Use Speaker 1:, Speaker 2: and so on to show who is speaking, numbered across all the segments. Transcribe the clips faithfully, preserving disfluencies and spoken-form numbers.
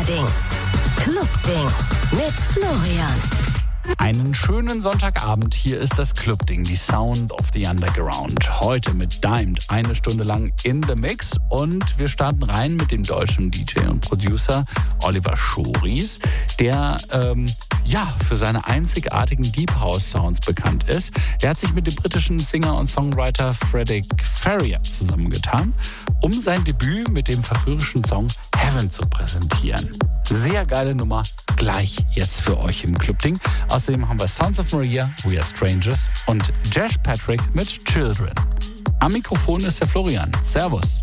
Speaker 1: Ding. Club-Ding mit Florian.
Speaker 2: Einen schönen Sonntagabend, hier ist das Club-Ding, die Sound of the Underground. Heute mit Dimed, eine Stunde lang in the Mix, und wir starten rein mit dem deutschen D J und Producer Oliver Schories, der ähm, ja für seine einzigartigen Deep House Sounds bekannt ist. Er hat sich mit dem britischen Singer und Songwriter Frederick Ferrier zusammengetan, um sein Debüt mit dem verführerischen Song Heaven zu präsentieren. Sehr geile Nummer, gleich jetzt für euch im Club-Ding. Außerdem haben wir Sons of Maria, We Are Strangers und Josh Patrick mit Children. Am Mikrofon ist der Florian. Servus.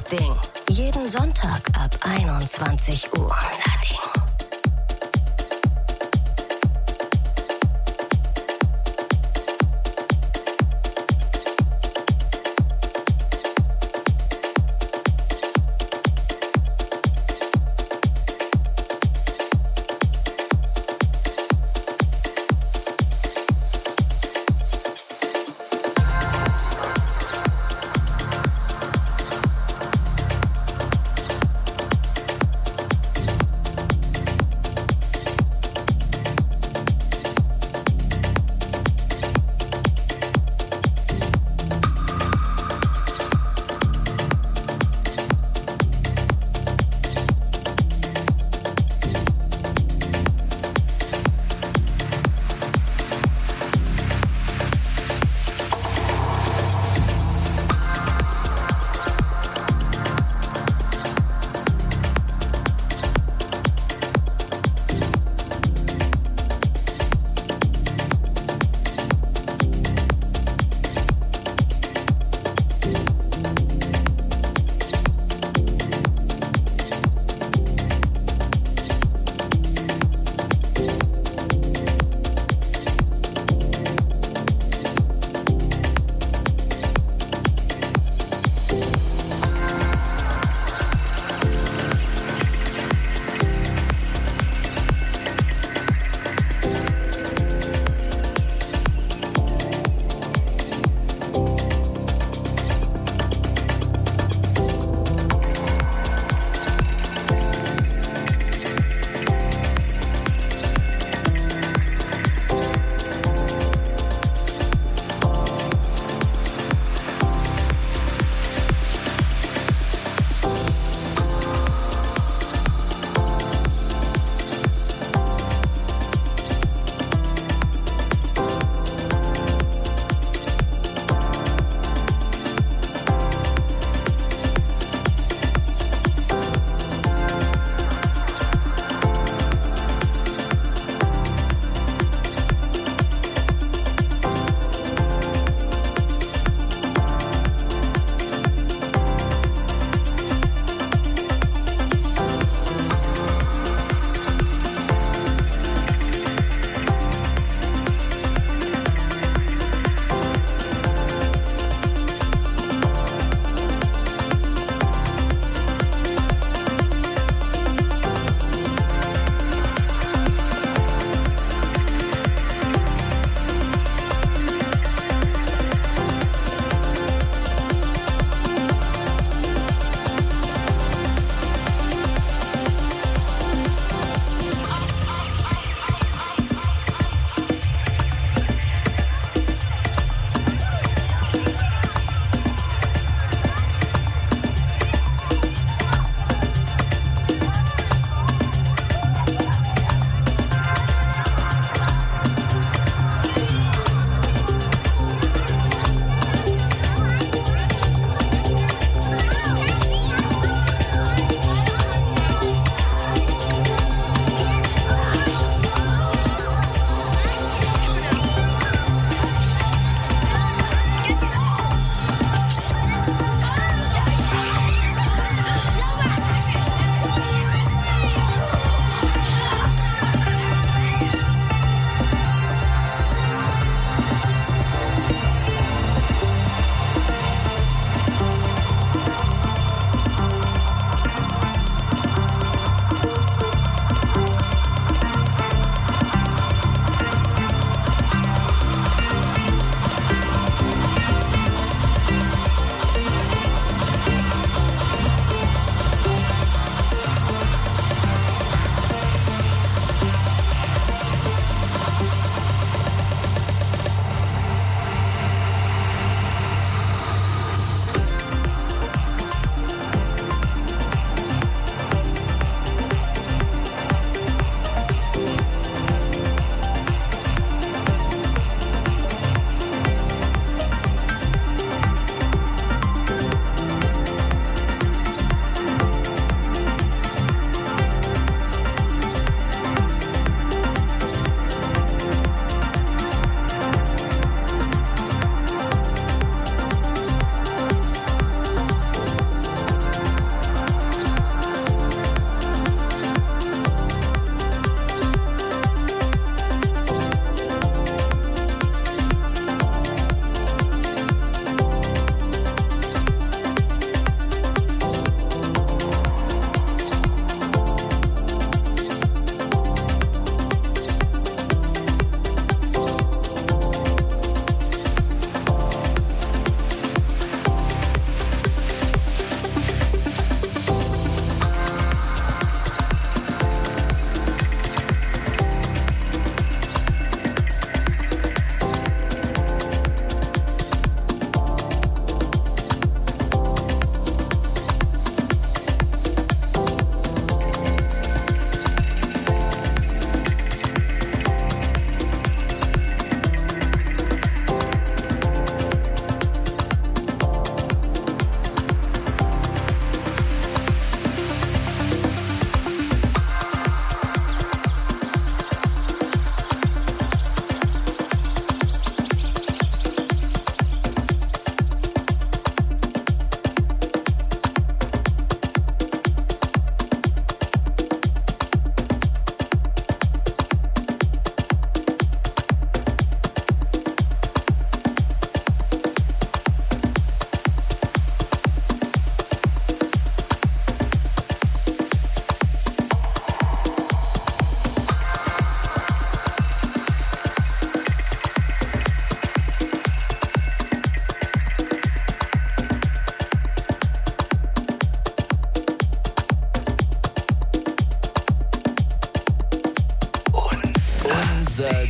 Speaker 1: Ding. Jeden Sonntag ab einundzwanzig Uhr. Unser Ding.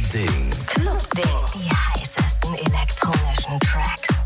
Speaker 3: Ding.
Speaker 1: Club-Ding. Die heißesten elektronischen Tracks.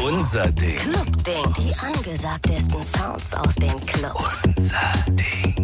Speaker 3: Unser Ding.
Speaker 1: Clubding. Die angesagtesten Sounds aus den Clubs.
Speaker 3: Unser Ding.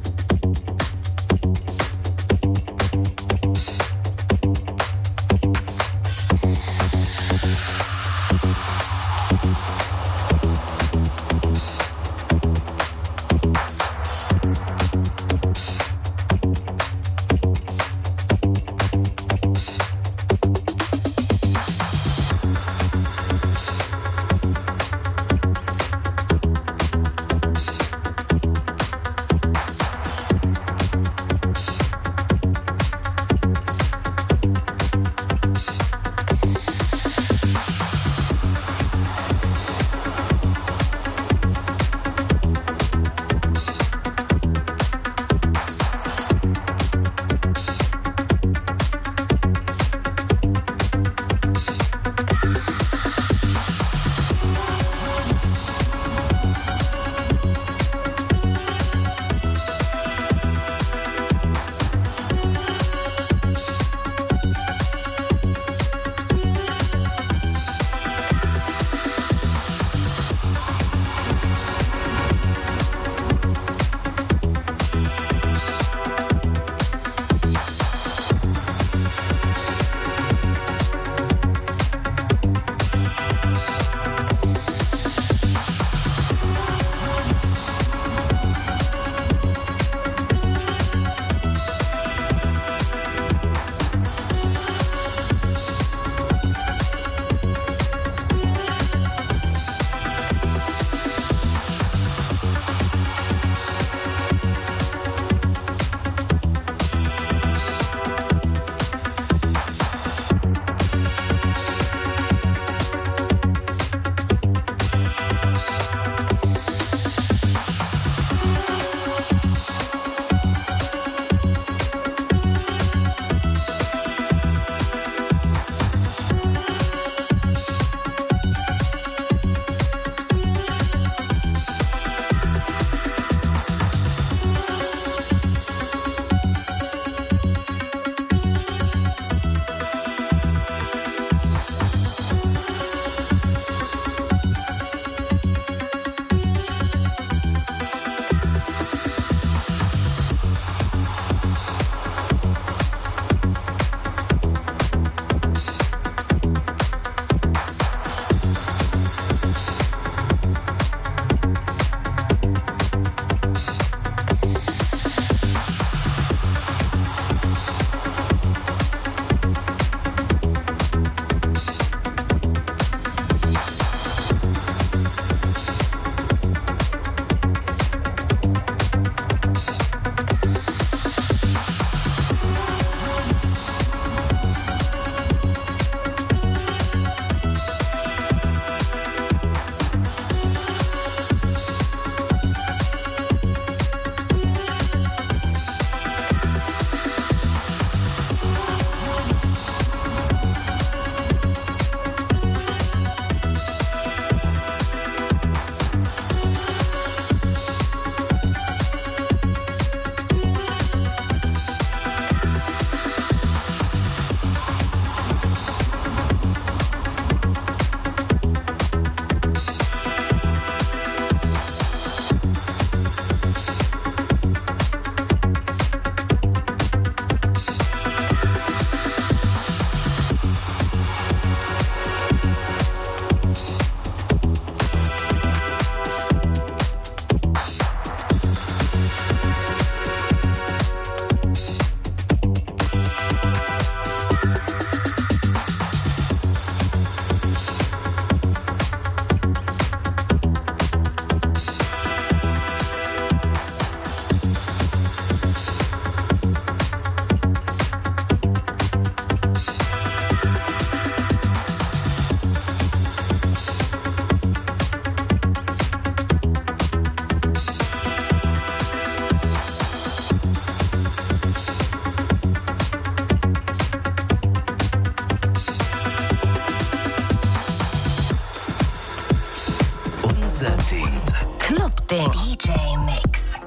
Speaker 1: Clubding D J Mix.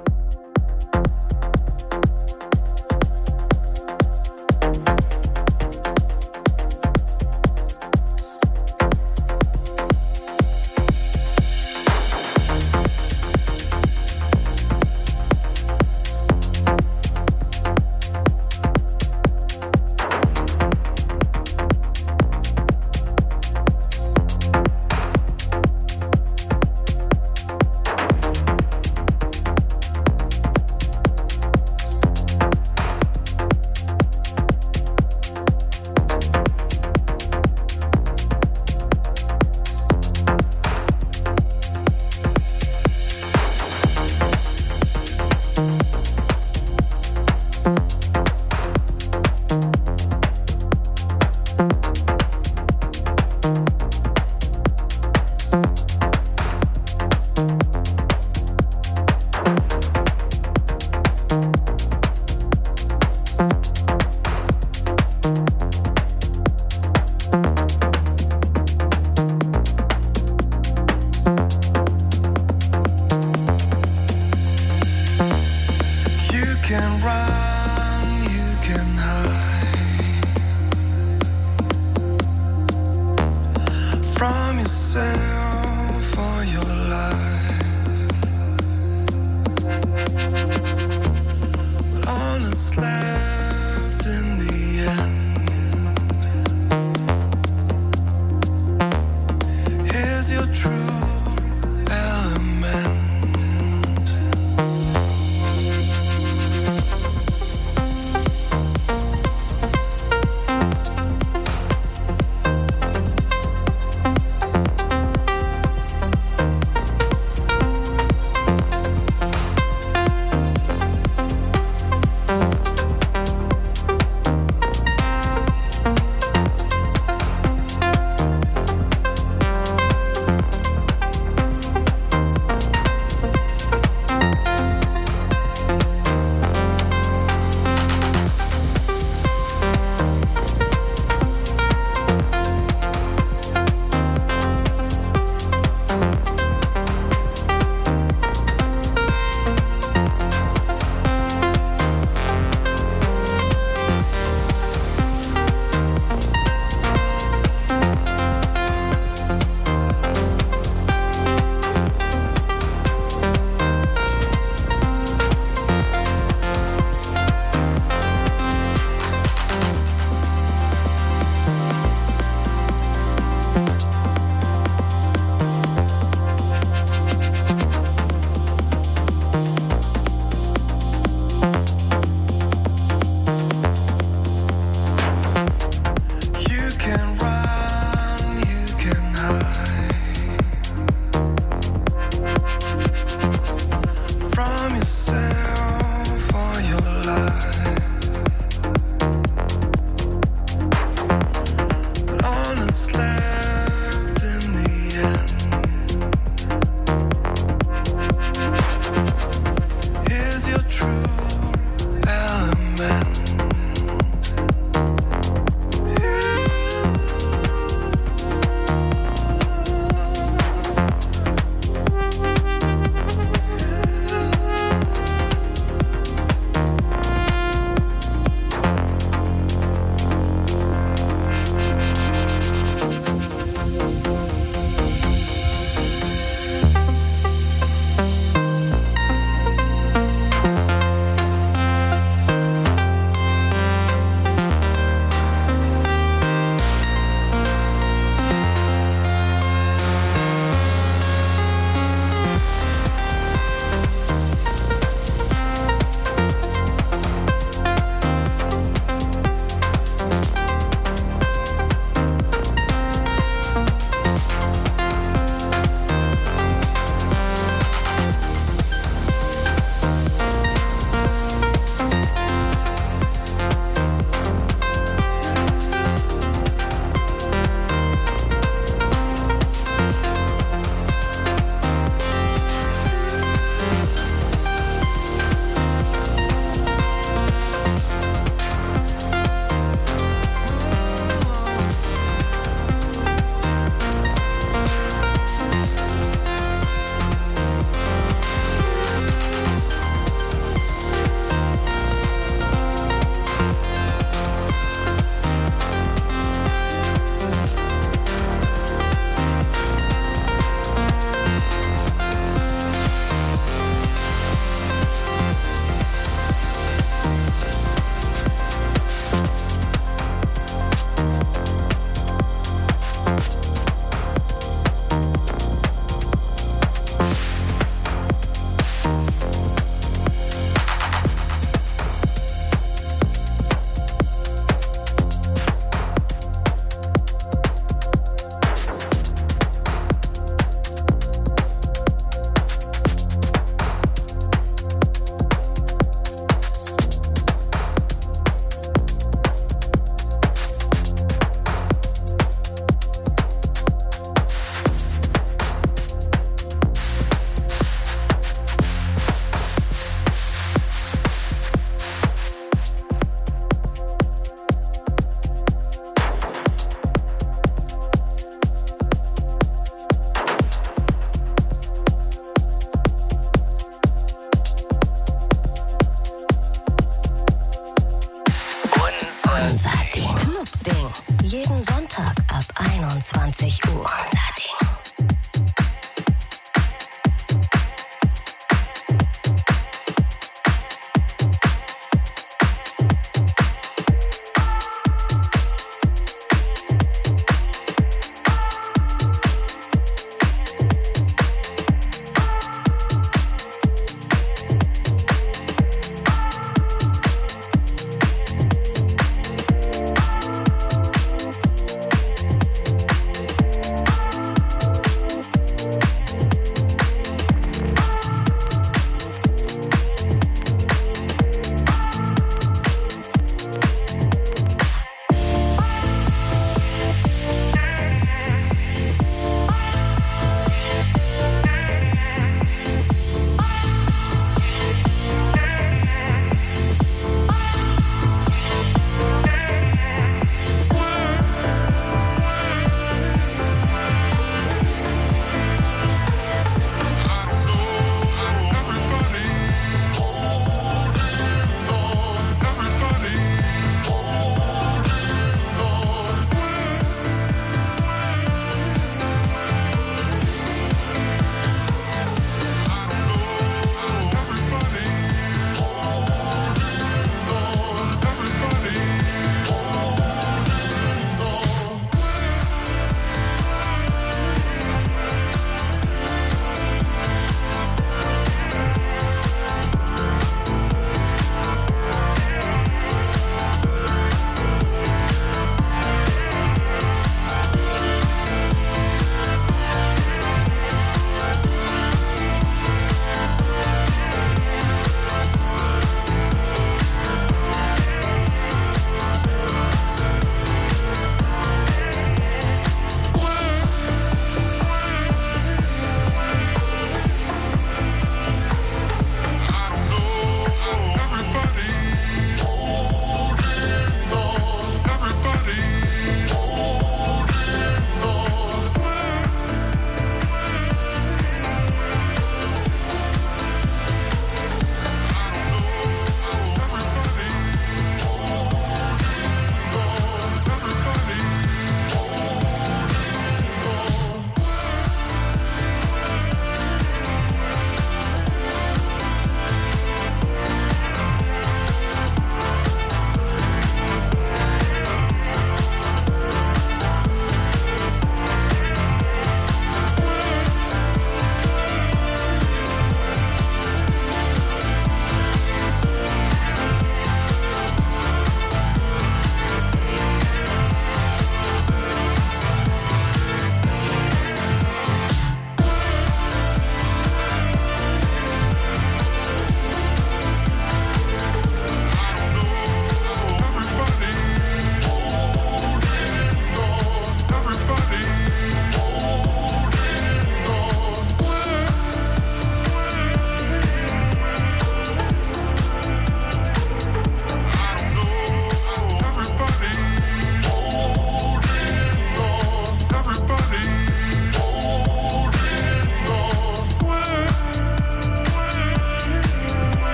Speaker 1: Ding. Jeden Sonntag ab einundzwanzig Uhr. Unser Ding.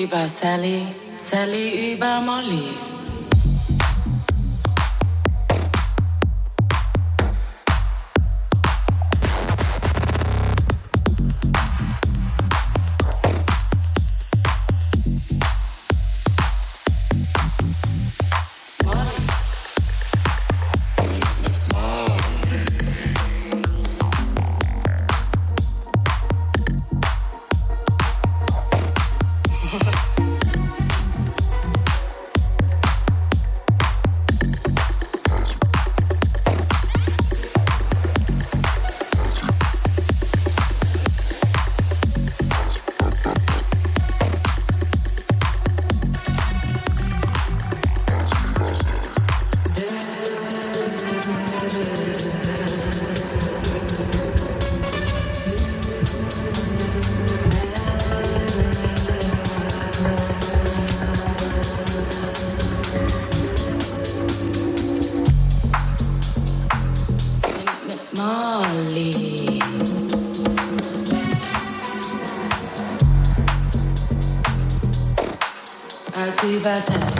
Speaker 4: über Sally, Sally über Molly. Molly. Als über Sally.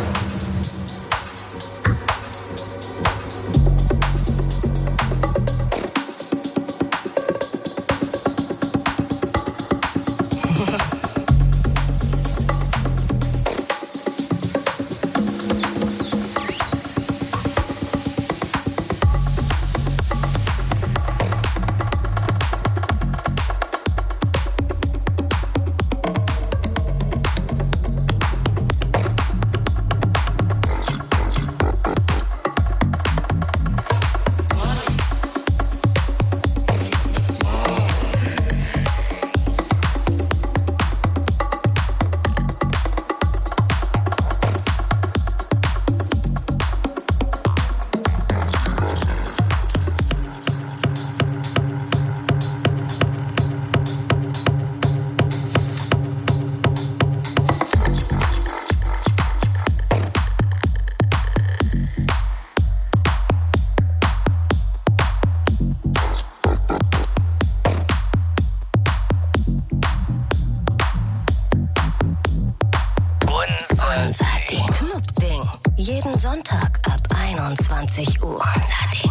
Speaker 1: Jeden Sonntag ab einundzwanzig Uhr. Unser Ding.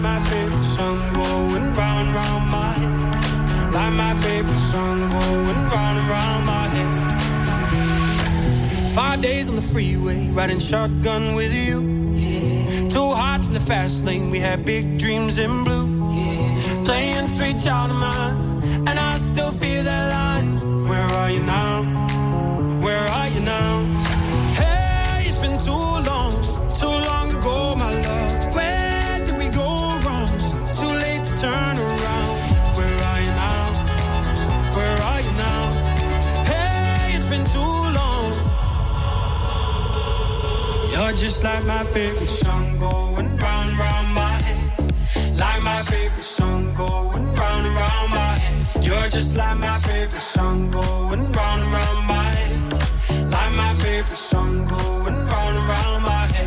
Speaker 5: my favorite song going round and round my head. Like my favorite song going round and round my head. Five days on the freeway, riding shotgun with you. Yeah. Two hearts in the fast lane, we had big dreams in blue. Yeah. Playing sweet child of mine, and I still feel that line. Where are you now? Where are you now? Hey, it's been too long, too long ago, my love. Where did we go wrong? Too late to turn around. Where are you now? Where are you now? Hey, it's been too long. You're just like my favorite song going round and round my head. Like my favorite song going round and round my head. You're just like my favorite song going round and round my head. Like my favorite song going round and round my head.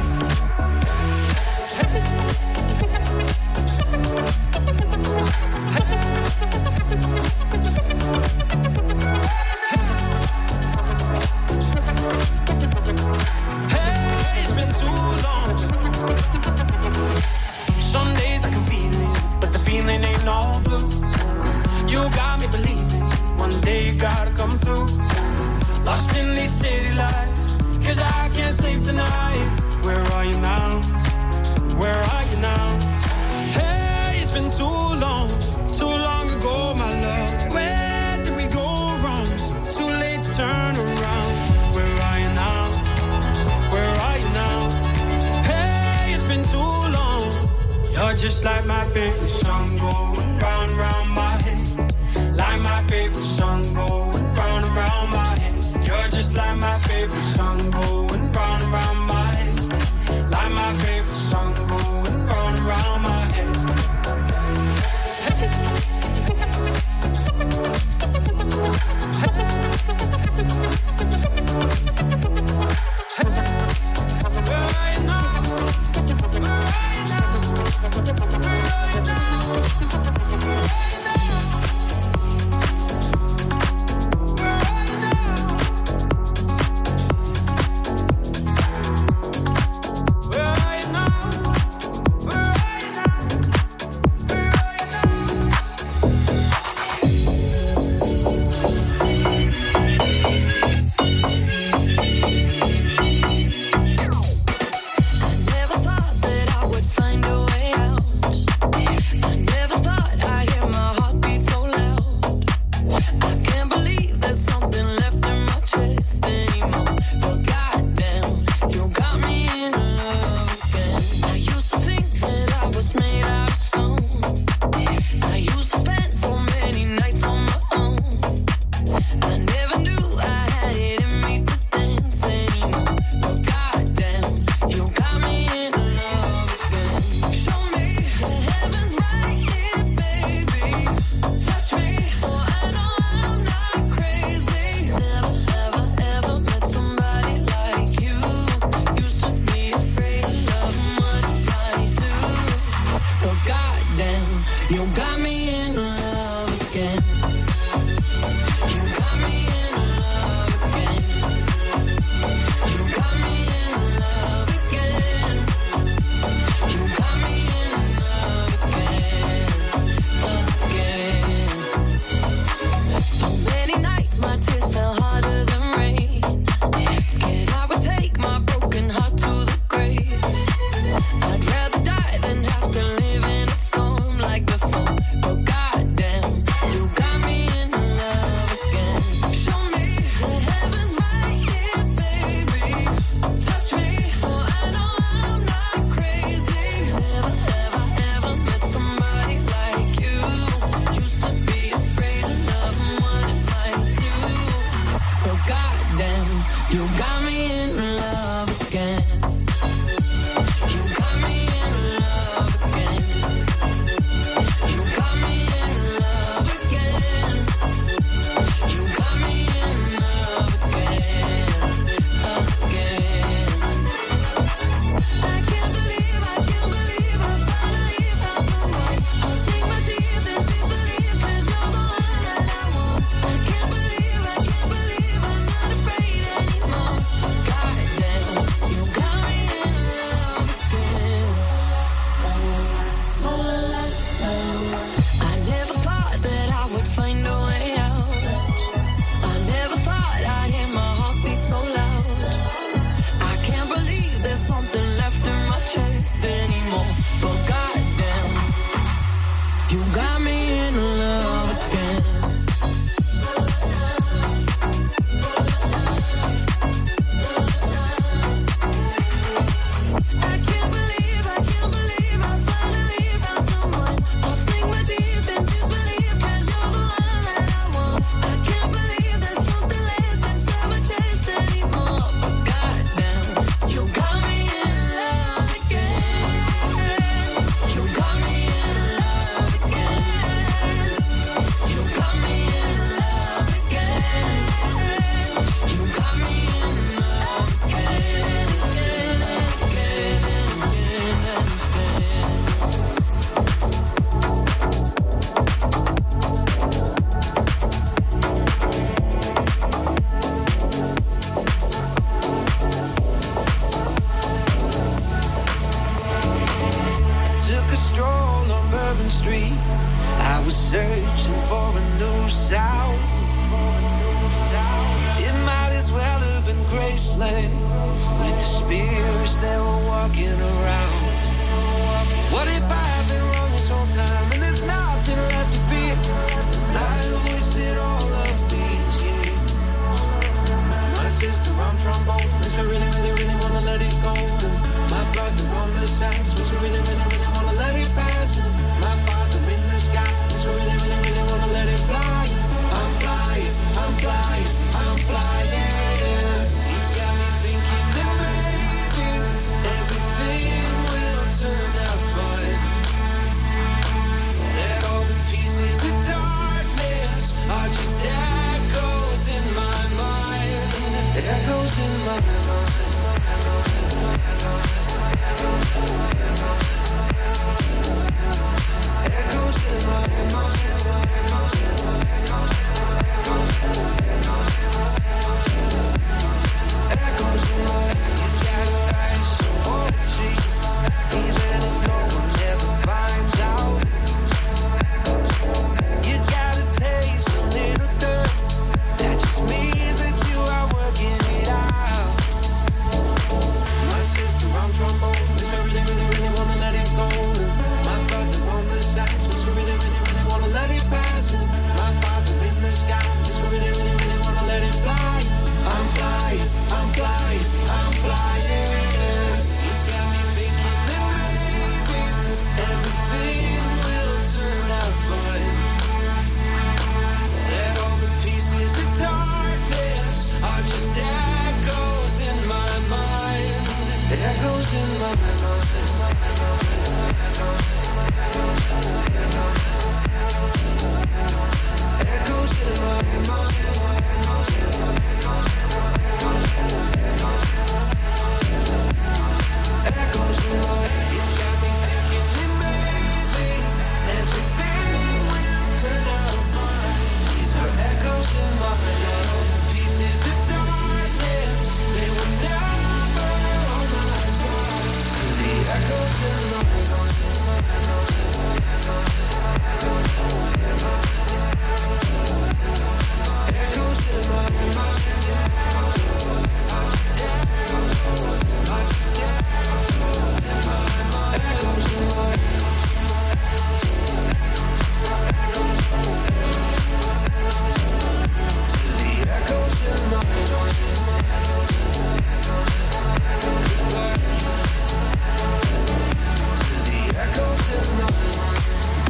Speaker 5: Hey, it's been too long. Some days I can feel it, but the feeling ain't all blue. You got me believing one day you gotta come through. Lost in these city lights, cause I can't sleep tonight. Where are you now? Where are you now? Hey, it's been too long, too long ago, my love. Where did we go wrong? Too late to turn around. Where are you now? Where are you now? Hey, it's been too long. You're just like my favorite song going round and round my head. Like my favorite song going round and round my head. You're just like my favorite song going round and round my head. Like my favorite song going round and round my head. Hey. Hey. Where are you now? Where are you now? Where are you now?
Speaker 3: searching for a new sound. It might as well have been Graceland with the spirits that were walking around. What if I've been wrong this whole time and there's nothing left to fear? And I have wasted all of these years. My sister on trombone, does she really, really, really wanna let it go? My brother on the sax, does she really, really, really wanna let it pass? My father in the sky, does she really, really, really wanna let it fly? I'm flying, I'm flying, I'm flying. He's got me thinking that maybe everything will turn out fine. That all the pieces of darkness are just echoes in my mind. Echoes in my mind. Echoes in my mind. Echoes in my mind. You gotta write some poetry, even if no one ever finds out. You gotta taste a little dirt. That just means that you are working it out. My sister on trombone, does she really, really, really wanna let it go? My brother on the sax, does she really, really, really wanna let it pass? My father in the sky, does she really, really, really wanna let it fly? I'm flying, I'm flying, I'm flying. He's got me thinking that maybe everything will turn out fine. That all the pieces of darkness are just echoes in my mind. Echoes in my mind. Echoes in my mind. Echoes in my mind. It's got me thinking that maybe everything will turn out fine. These are echoes in my mind. All the pieces of darkness, they were never on my side. To the echoes in my mind. Echoes in my mind. Echoes in my mind. To the echoes in my mind. To the echoes in my mind.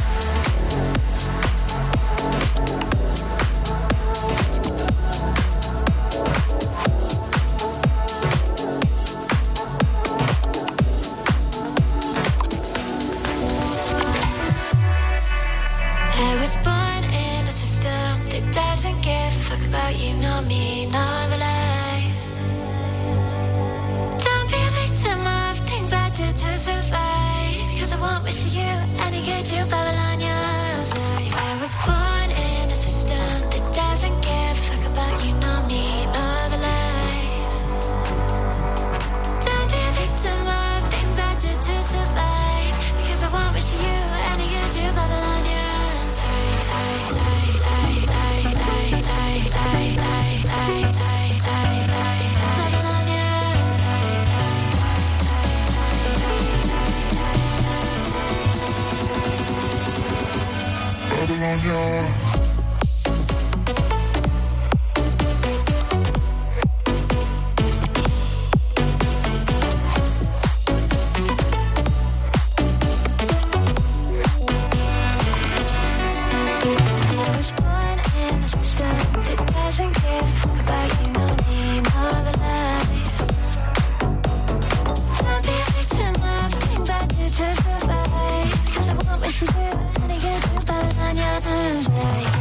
Speaker 6: I was born in a system that doesn't give a fuck about you, nor me, nor the life. Don't be a victim of things I do to survive, because I won't wish you any good, you Babylonians. I was born in a system that doesn't give a fuck about you, nor me, nor the life. Don't be a victim of things I do to survive, because I won't wish you any good, you Babylonians.
Speaker 3: Babylon,
Speaker 6: to survive, because I won't wish you any good, you Babylonians.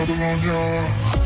Speaker 7: Babylonia.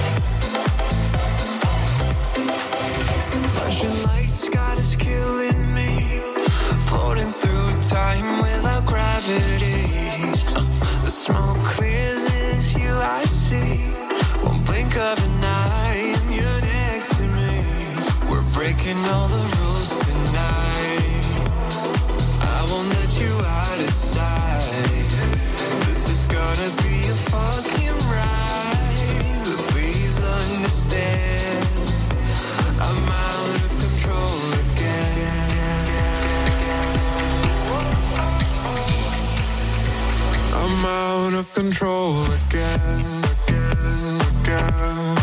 Speaker 3: Flashing lights got us killing breaking all the rules tonight. I won't let you out of sight. This is gonna be a fucking ride, but please understand, I'm out of control again. I'm out of control again, again, again.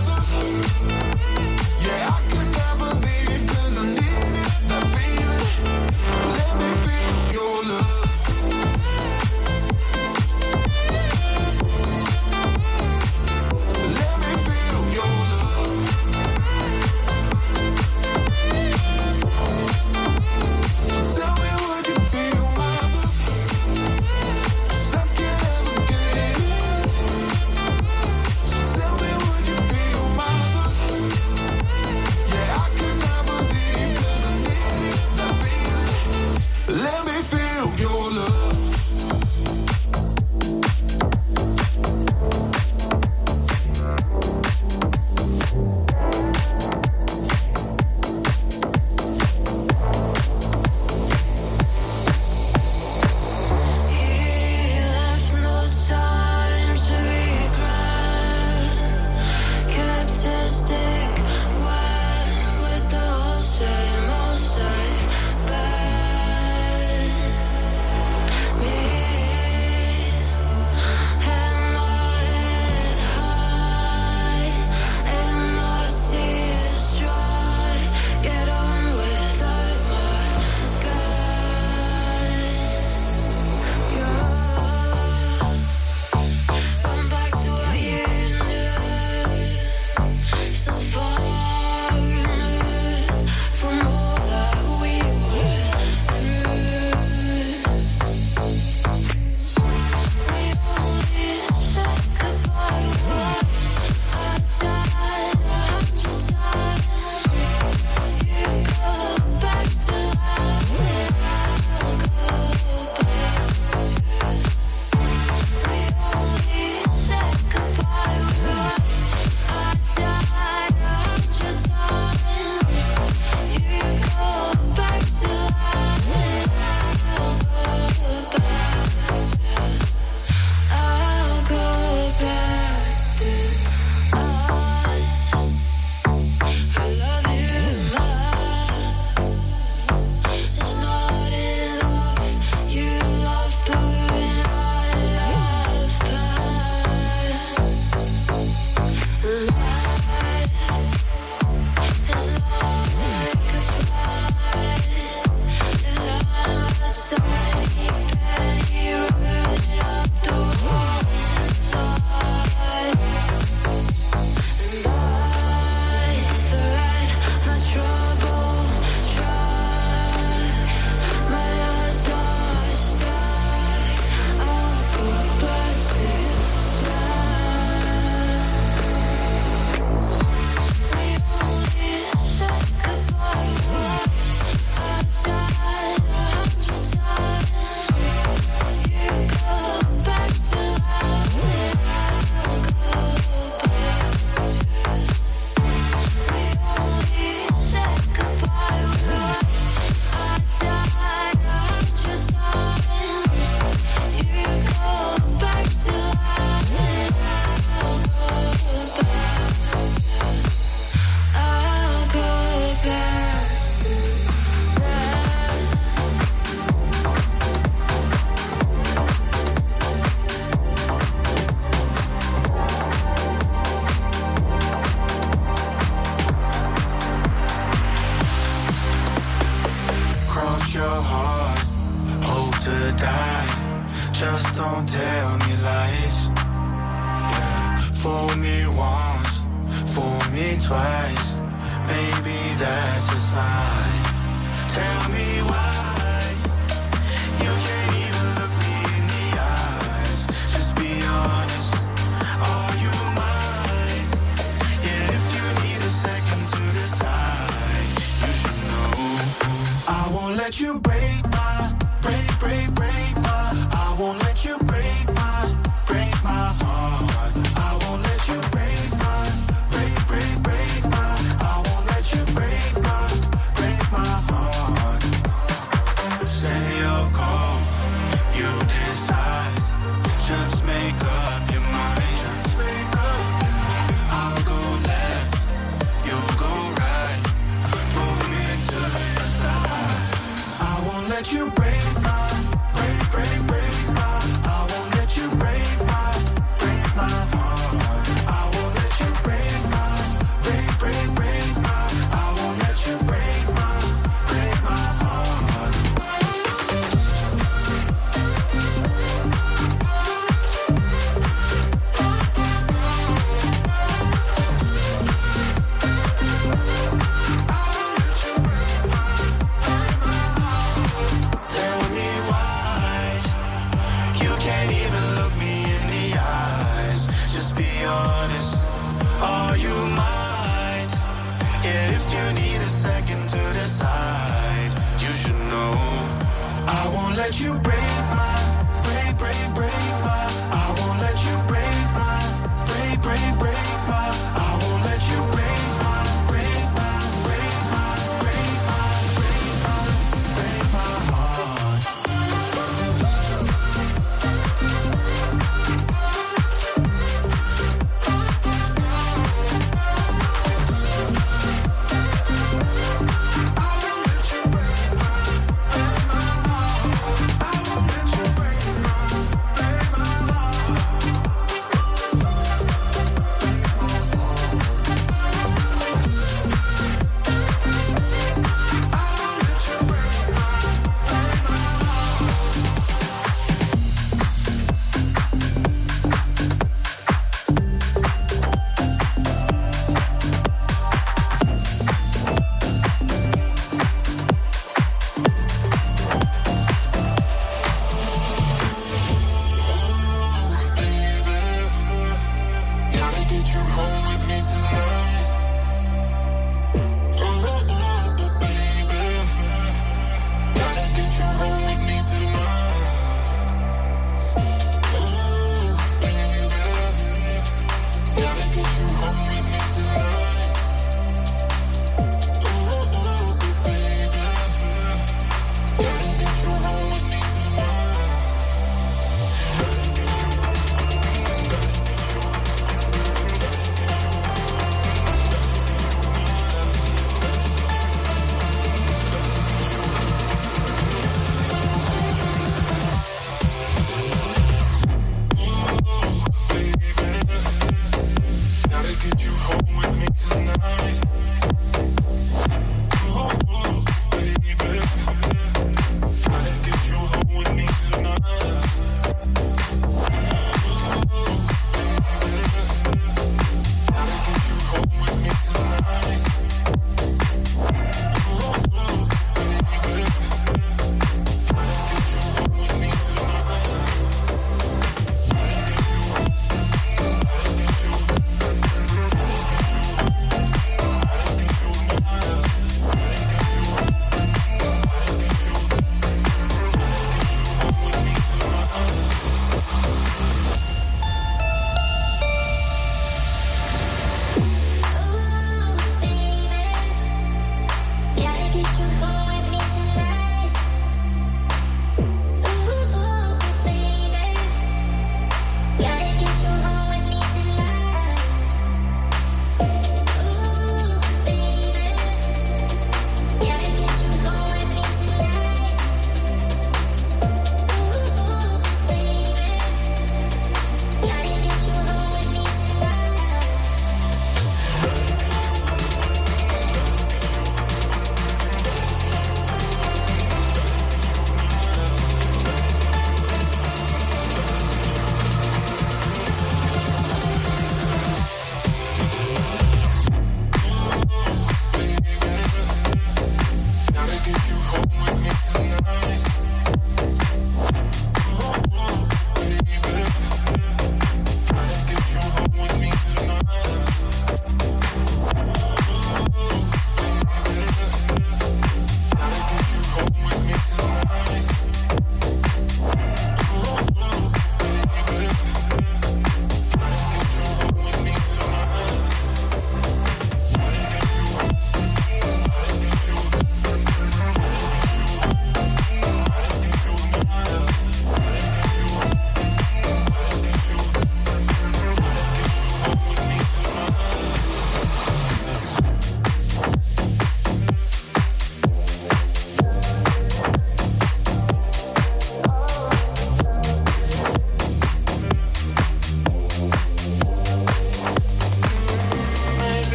Speaker 7: Yeah, I could never leave 'cause I needed that feeling.
Speaker 3: your heart, hope to die. Just don't tell me lies. Yeah, fool me once, fool me twice. Maybe that's a sign. Tell me why you can't even look me in the eyes. Just be honest, are you mine? Yeah, if you need a second to decide, you should know I won't let you break my, break, break, break my. I won't let you break my, break my heart. I won't let you break my, break, break, break my. I won't let you break my, break my heart. Say you'll call, you decide. Just make up your mind. Just make up. I'll go left, you'll go right. Pull me to the side. I won't let you break my, break, break, break my. I won't let you break my, break my heart. I won't let you break my, break, break, break my. I won't let you break my, break my heart. Tell me why you can't even look me in the eyes. Just be honest, are you mine? Yeah, if you need a second to decide, you should know I won't let you break my, break, break, break my. I won't let you break my, break, break, break my. I won't let you break my, break my, break my, break my, break my, break my heart. I won't let you break my, break my heart. I won't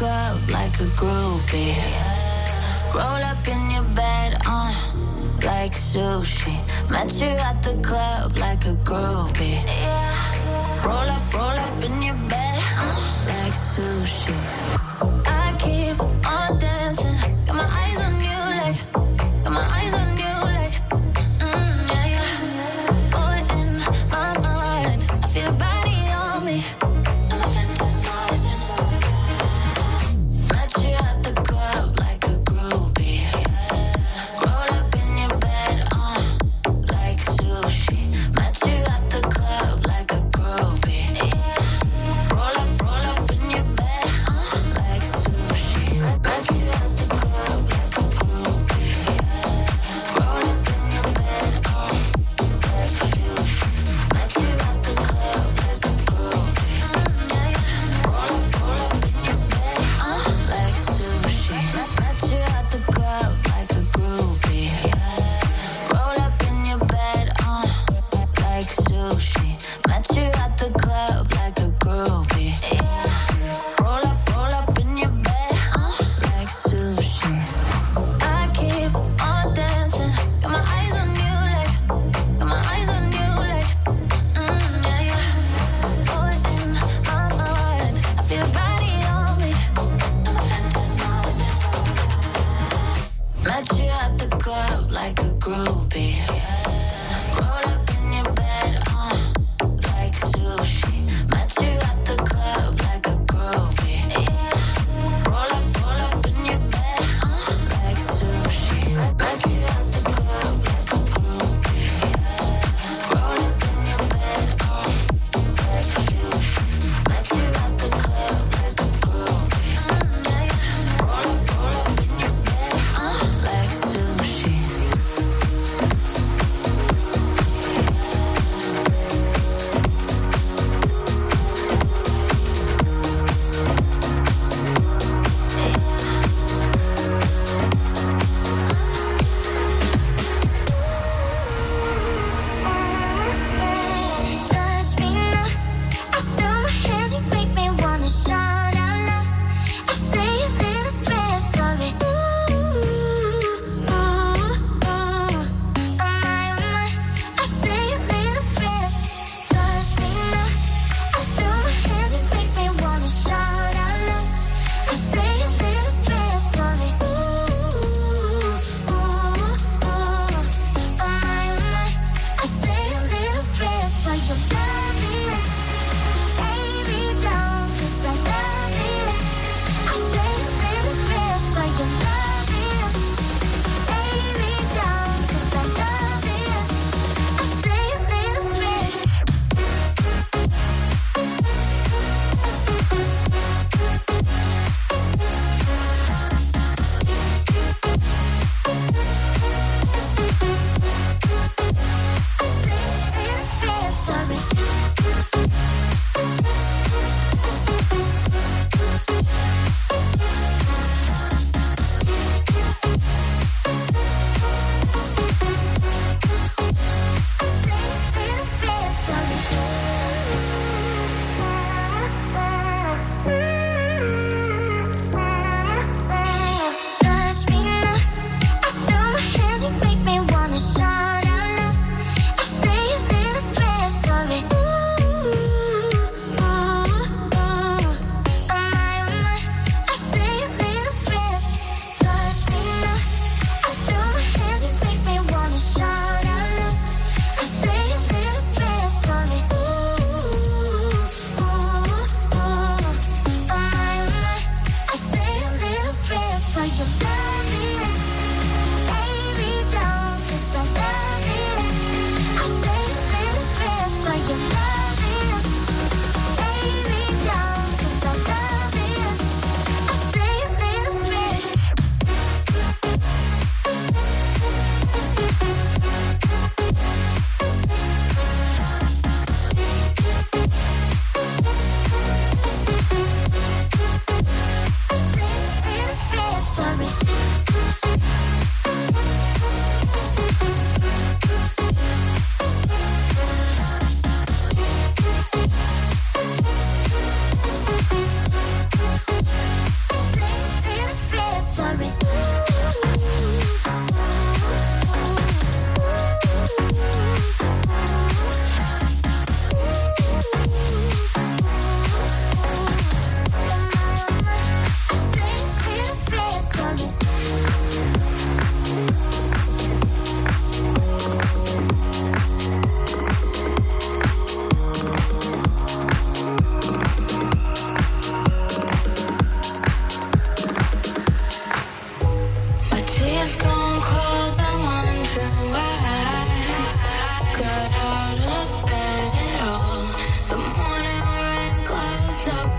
Speaker 6: club like a groupie. Roll up in your bed, uh, like sushi. Met you at the club like a groupie. Roll up, roll up in your bed, uh, like sushi. I keep on dancing, got my eyes on you like, got my eyes on you like, mm, yeah, yeah. Boy, in my mind, I feel your body on me, and I'm fantasizing. Met you at the club like a groupie. Roll up in your bed, uh, like sushi. Met you at the club like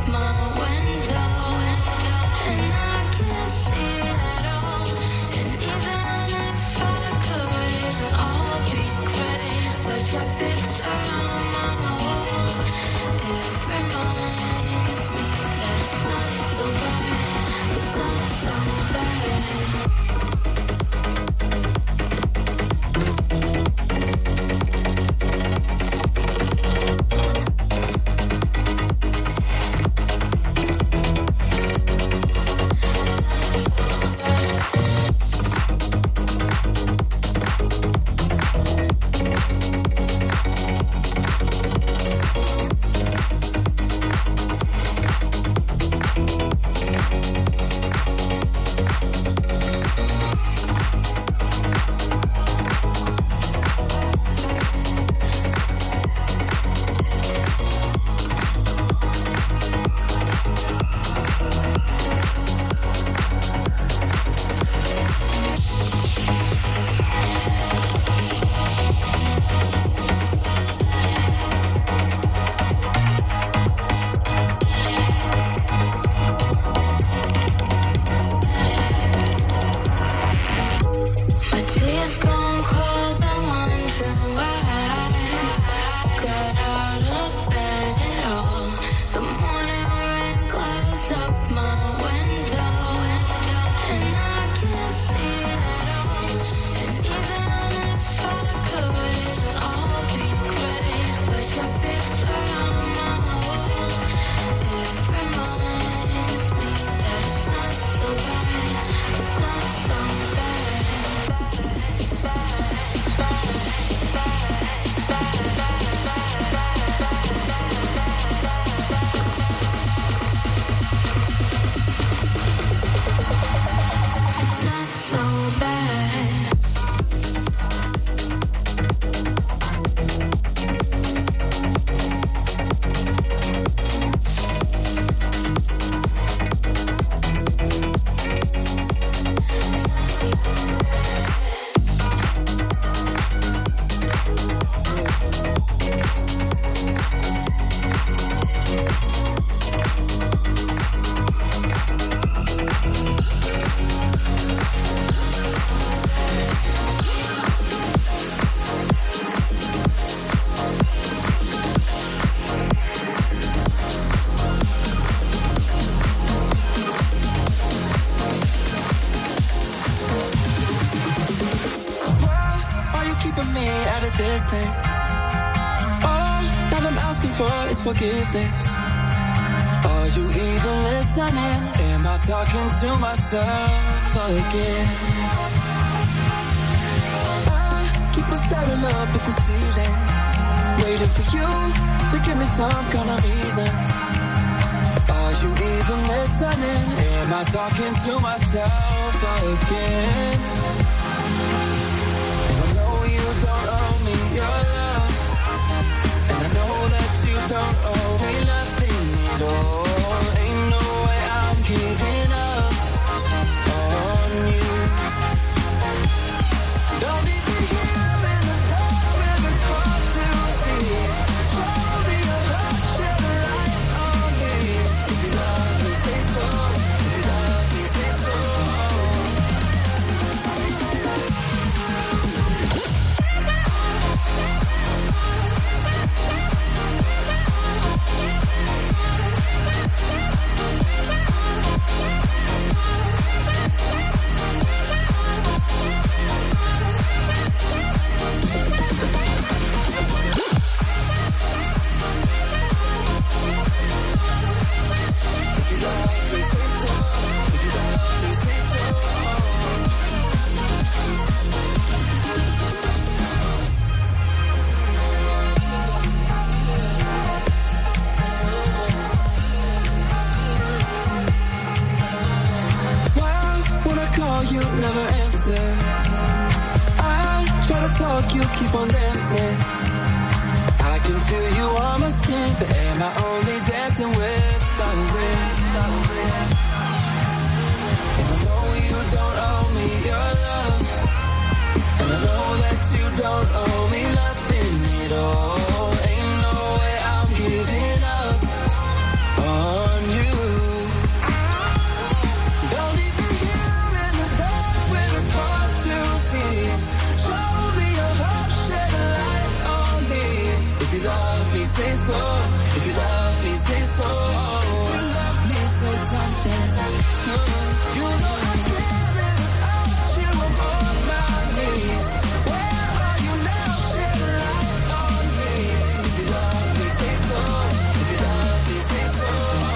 Speaker 7: distance. All that I'm asking for is forgiveness. Are you even listening? Am I talking to myself again? I keep on staring up at the ceiling, waiting for you to give me some kind of reason. Are you even listening? Am I talking to myself again? And I know you don't owe me your love, and I know that you don't owe me nothing at all. Ain't no way I'm giving up on you. Don't need to hear in the dark when it's hard to see. Show me your love, shed a light on me. If you love me, say so. If you love me, say so. You never answer. I try to talk, you keep on dancing. I can feel you on my skin, but am I only dancing with the wind? And I know you don't owe me your love, and I know that you don't owe me nothing at all. Ain't no way I'm giving up on something. You, you know I can't live without you. I'm on my knees. Where are you now? Shed a light on me. If you love me, say so. If you love me, say so.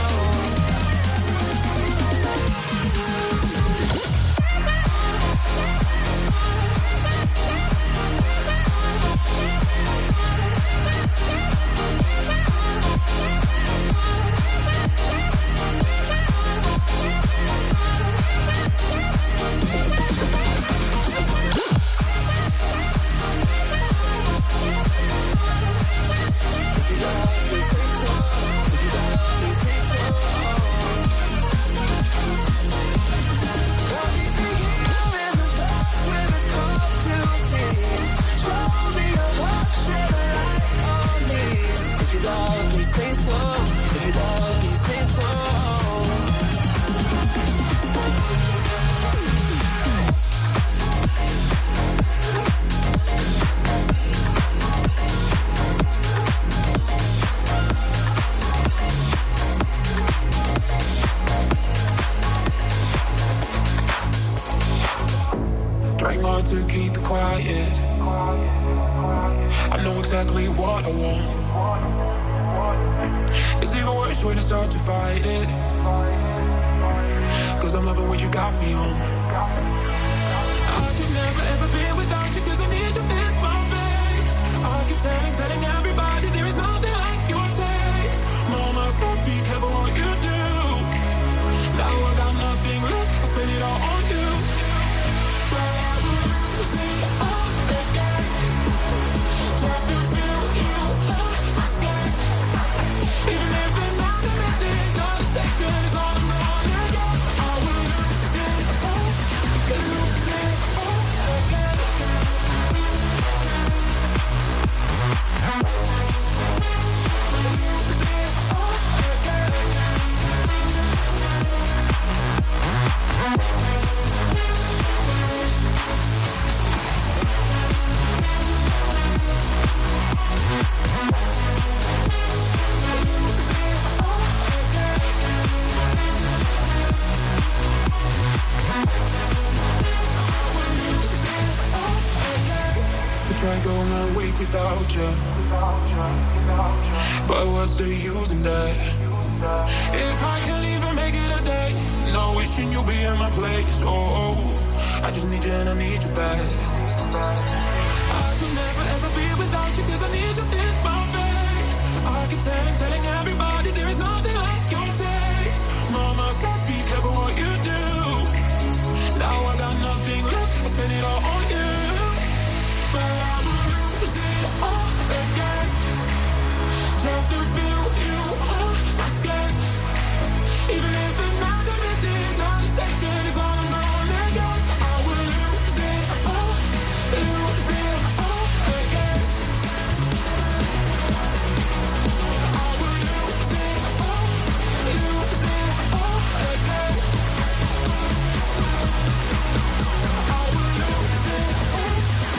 Speaker 3: Trying hard to keep it quiet. I know exactly what I want. It's even worse when I start to fight it. Cause I'm loving what you got me on. I could never ever be without you, cause I need you in my face. I keep telling, telling everybody there is nothing like your taste. Mama said be careful what you do. Now I got nothing left, I spend it all on you. But I will lose it all again, just to feel you on my skin. Even if another minute, not a second is all I'm gonna get. I will lose it all, lose it all again. Lose it all again. Try going a week without you, but what's the use in that? If I can't even make it a day, no wishing you'll be in my place. Oh, I just need you and I need you back. I could never ever be without you, cause I need you in my face. I keep telling, telling everybody there is nothing like your taste. Mama said be careful what you do. Now I got nothing left, I spend it all on you. But I will lose it all again, just to feel you on my skin. Even if another minute, not a second is all I'm gonna get. I will lose it all, lose it all again. I will lose it all, lose it all again. I will lose it all.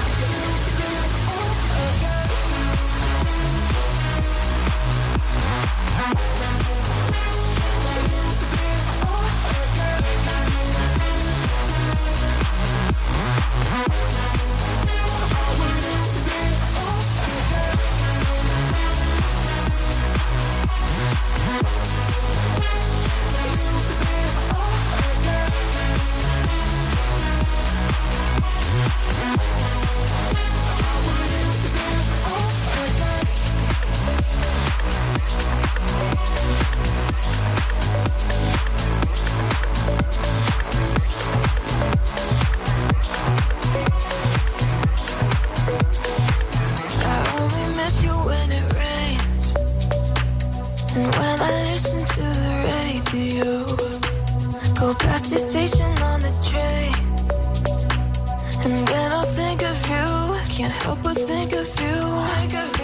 Speaker 6: Go past your station on the train, and when I think of you, I can't help but think of you. I got